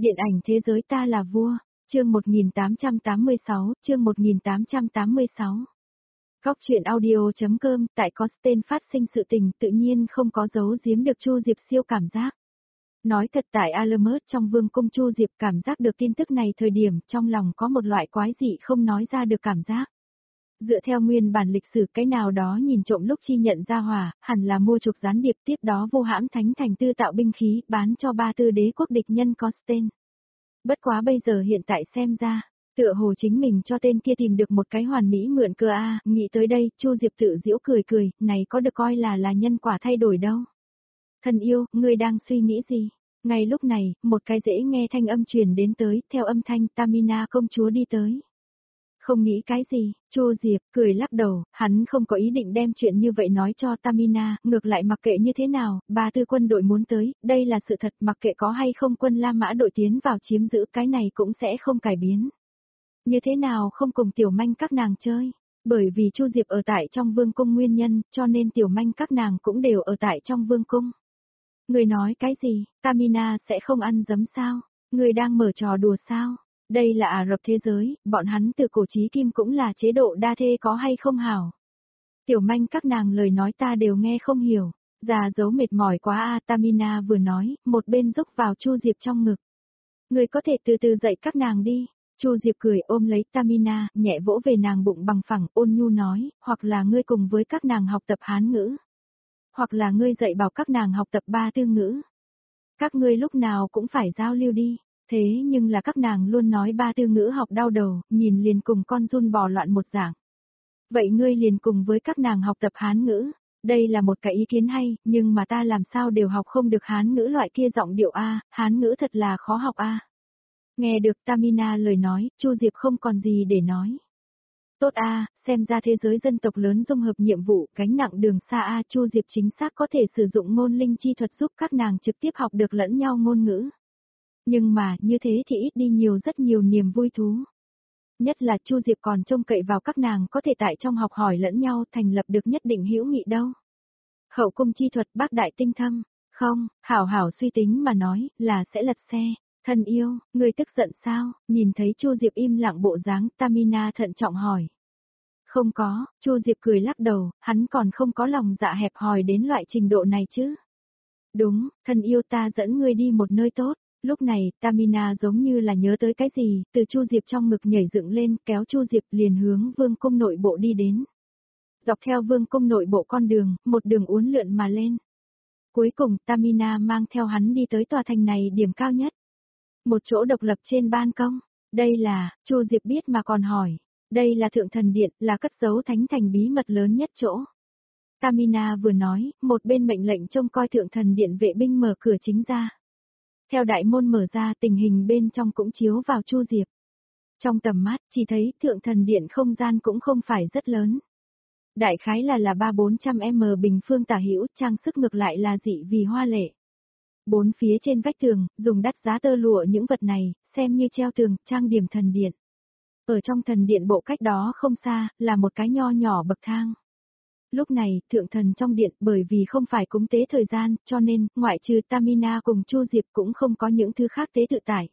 Điện ảnh thế giới ta là vua, chương 1886, chương 1886. Góc truyện audio.com, tại có tên phát sinh sự tình tự nhiên không có giấu giếm được Chu Diệp siêu cảm giác. Nói thật tại Alamut trong vương cung Chu Diệp cảm giác được tin tức này thời điểm trong lòng có một loại quái dị không nói ra được cảm giác. Dựa theo nguyên bản lịch sử cái nào đó nhìn trộm lúc chi nhận ra hỏa, hẳn là mua chuộc gián điệp tiếp đó vô hãm thánh thành tư tạo binh khí bán cho ba tư đế quốc địch nhân có tên. Bất quá bây giờ hiện tại xem ra, tựa hồ chính mình cho tên kia tìm được một cái hoàn mỹ mượn cờ a, nghĩ tới đây, Chu Diệp tự giễu cười cười, này có được coi là nhân quả thay đổi đâu. Thân yêu, ngươi đang suy nghĩ gì? Ngay lúc này, một cái dễ nghe thanh âm truyền đến tới, theo âm thanh Tamina công chúa đi tới. Không nghĩ cái gì, Chu Diệp cười lắc đầu, hắn không có ý định đem chuyện như vậy nói cho Tamina, ngược lại mặc kệ như thế nào, ba tư quân đội muốn tới, đây là sự thật, mặc kệ có hay không quân La Mã đội tiến vào chiếm giữ cái này cũng sẽ không cải biến. Như thế nào không cùng tiểu manh các nàng chơi, bởi vì Chu Diệp ở tại trong vương cung nguyên nhân, cho nên tiểu manh các nàng cũng đều ở tại trong vương cung. Người nói cái gì, Tamina sẽ không ăn giấm sao, người đang mở trò đùa sao? Đây là Ả Rập thế giới, bọn hắn từ cổ chí kim cũng là chế độ đa thê có hay không hảo. Tiểu manh các nàng lời nói ta đều nghe không hiểu, già dấu mệt mỏi quá a. Tamina vừa nói, một bên rúc vào Chu Diệp trong ngực. Người có thể từ từ dạy các nàng đi. Chu Diệp cười ôm lấy Tamina, nhẹ vỗ về nàng bụng bằng phẳng, ôn nhu nói, hoặc là ngươi cùng với các nàng học tập Hán ngữ. Hoặc là ngươi dạy bảo các nàng học tập ba tư ngữ. Các ngươi lúc nào cũng phải giao lưu đi. Thế nhưng là các nàng luôn nói ba tư ngữ học đau đầu, nhìn liền cùng con giun bò loạn một dạng. Vậy ngươi liền cùng với các nàng học tập Hán ngữ, đây là một cái ý kiến hay, nhưng mà ta làm sao đều học không được Hán ngữ loại kia giọng điệu A, Hán ngữ thật là khó học A. Nghe được Tamina lời nói, Chu Diệp không còn gì để nói. Tốt A, xem ra thế giới dân tộc lớn dung hợp nhiệm vụ, gánh nặng đường xa A. Chu Diệp chính xác có thể sử dụng ngôn linh chi thuật giúp các nàng trực tiếp học được lẫn nhau ngôn ngữ. Nhưng mà, như thế thì ít đi nhiều rất nhiều niềm vui thú. Nhất là Chu Diệp còn trông cậy vào các nàng có thể tại trong học hỏi lẫn nhau thành lập được nhất định hữu nghị đâu. Hậu cung chi thuật bác đại tinh thâm, không, hảo hảo suy tính mà nói, là sẽ lật xe. Thân yêu, người tức giận sao? Nhìn thấy Chu Diệp im lặng bộ dáng, Tamina thận trọng hỏi. Không có, Chu Diệp cười lắc đầu, hắn còn không có lòng dạ hẹp hòi đến loại trình độ này chứ. Đúng, thân yêu ta dẫn ngươi đi một nơi tốt. Lúc này, Tamina giống như là nhớ tới cái gì, từ Chu Diệp trong ngực nhảy dựng lên, kéo Chu Diệp liền hướng vương cung nội bộ đi đến. Dọc theo vương cung nội bộ con đường, một đường uốn lượn mà lên. Cuối cùng, Tamina mang theo hắn đi tới tòa thành này điểm cao nhất. Một chỗ độc lập trên ban công. Đây là, Chu Diệp biết mà còn hỏi. Đây là Thượng Thần Điện, là cất giấu thánh thành bí mật lớn nhất chỗ. Tamina vừa nói, một bên mệnh lệnh trông coi Thượng Thần Điện vệ binh mở cửa chính ra. Theo đại môn mở ra tình hình bên trong cũng chiếu vào Chu Diệp. Trong tầm mắt, chỉ thấy Thượng Thần Điện không gian cũng không phải rất lớn. Đại khái là 300-400m bình phương tả hữu, trang sức ngược lại là dị vì hoa lệ. Bốn phía trên vách tường, dùng đắt giá tơ lụa những vật này, xem như treo tường, trang điểm thần điện. Ở trong thần điện bộ cách đó không xa, là một cái nho nhỏ bậc thang. Lúc này, thượng thần trong điện bởi vì không phải cúng tế thời gian, cho nên, ngoại trừ Tamina cùng Chu Diệp cũng không có những thứ khác tế tự tải.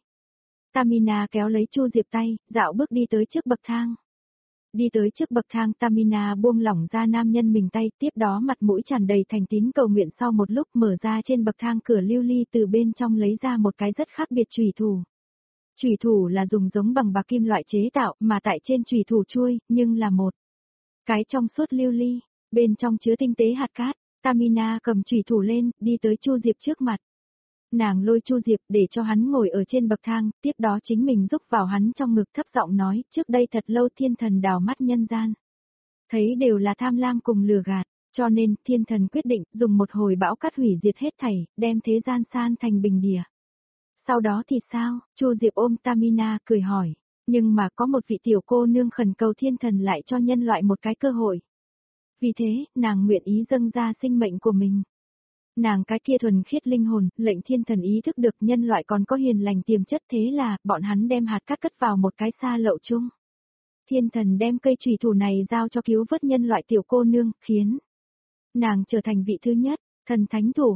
Tamina kéo lấy Chu Diệp tay, dạo bước đi tới trước bậc thang. Đi tới trước bậc thang Tamina buông lỏng ra nam nhân mình tay, tiếp đó mặt mũi tràn đầy thành tín cầu nguyện sau một lúc mở ra trên bậc thang cửa lưu ly từ bên trong lấy ra một cái rất khác biệt chùy thủ. Chùy thủ là dùng giống bằng bạc kim loại chế tạo mà tại trên chùy thủ chuôi, nhưng là một cái trong suốt lưu ly. Bên trong chứa tinh tế hạt cát, Tamina cầm chùy thủ lên, đi tới Chu Diệp trước mặt. Nàng lôi Chu Diệp để cho hắn ngồi ở trên bậc thang, tiếp đó chính mình rúc vào hắn trong ngực thấp giọng nói, trước đây thật lâu thiên thần đào mắt nhân gian. Thấy đều là tham lam cùng lừa gạt, cho nên thiên thần quyết định dùng một hồi bão cát hủy diệt hết thảy, đem thế gian san thành bình địa. Sau đó thì sao? Chu Diệp ôm Tamina cười hỏi, nhưng mà có một vị tiểu cô nương khẩn cầu thiên thần lại cho nhân loại một cái cơ hội. Vì thế, nàng nguyện ý dâng ra sinh mệnh của mình. Nàng cái kia thuần khiết linh hồn, lệnh thiên thần ý thức được nhân loại còn có hiền lành tiềm chất, thế là, bọn hắn đem hạt cát cất vào một cái xa lậu chung. Thiên thần đem cây chùy thủ này giao cho cứu vớt nhân loại tiểu cô nương, khiến nàng trở thành vị thứ nhất, thần thánh thủ hộ,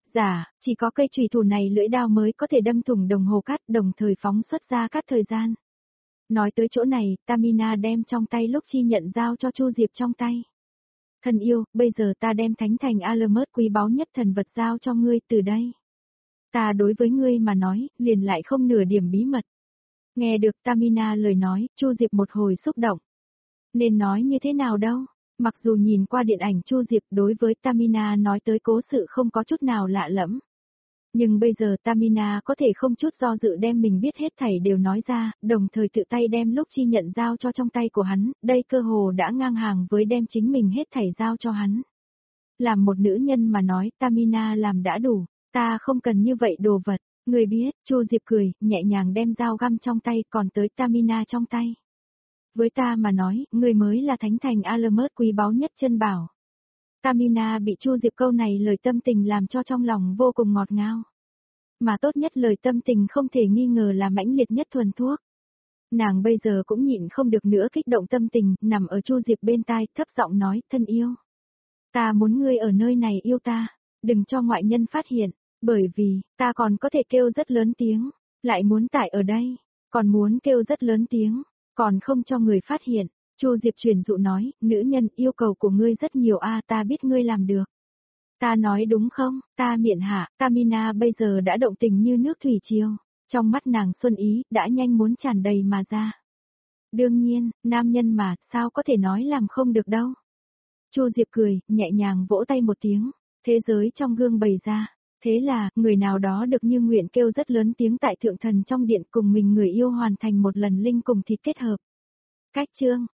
Dạ, chỉ có cây chùy thủ này lưỡi đao mới có thể đâm thủng đồng hồ cát, đồng thời phóng xuất ra cát thời gian. Nói tới chỗ này, Tamina đem trong tay lúc chi nhận giao cho Chu Diệp trong tay. Thân yêu, bây giờ ta đem thánh thành Alamut quý báu nhất thần vật giao cho ngươi từ đây. Ta đối với ngươi mà nói, liền lại không nửa điểm bí mật. Nghe được Tamina lời nói, Chu Diệp một hồi xúc động. Nên nói như thế nào đâu, mặc dù nhìn qua điện ảnh Chu Diệp đối với Tamina nói tới cố sự không có chút nào lạ lẫm. Nhưng bây giờ Tamina có thể không chút do dự đem mình biết hết thảy đều nói ra, đồng thời tự tay đem lúc chi nhận giao cho trong tay của hắn, đây cơ hồ đã ngang hàng với đem chính mình hết thảy giao cho hắn. Làm một nữ nhân mà nói Tamina làm đã đủ, ta không cần như vậy đồ vật, người biết, Chu Diệp cười, nhẹ nhàng đem dao găm trong tay còn tới Tamina trong tay. Với ta mà nói, người mới là thánh thành Alamut quý báu nhất chân bảo. Tamina bị Chu Diệp câu này lời tâm tình làm cho trong lòng vô cùng ngọt ngào. Mà tốt nhất lời tâm tình không thể nghi ngờ là mãnh liệt nhất thuần thuốc. Nàng bây giờ cũng nhịn không được nữa kích động tâm tình, nằm ở Chu Diệp bên tai, thấp giọng nói, thân yêu. Ta muốn ngươi ở nơi này yêu ta, đừng cho ngoại nhân phát hiện, bởi vì, ta còn có thể kêu rất lớn tiếng, lại muốn tại ở đây, còn muốn kêu rất lớn tiếng, còn không cho người phát hiện. Chu Diệp truyền dụ nói, nữ nhân yêu cầu của ngươi rất nhiều ta biết ngươi làm được. Ta nói đúng không, ta miệng hạ, Tamina bây giờ đã động tình như nước thủy triều, trong mắt nàng xuân ý, đã nhanh muốn tràn đầy mà ra. Đương nhiên, nam nhân mà, sao có thể nói làm không được đâu. Chu Diệp cười, nhẹ nhàng vỗ tay một tiếng, thế giới trong gương bày ra. Thế là, người nào đó được như nguyện kêu rất lớn tiếng tại thượng thần trong điện cùng mình người yêu hoàn thành một lần linh cùng thịt kết hợp. Cách chương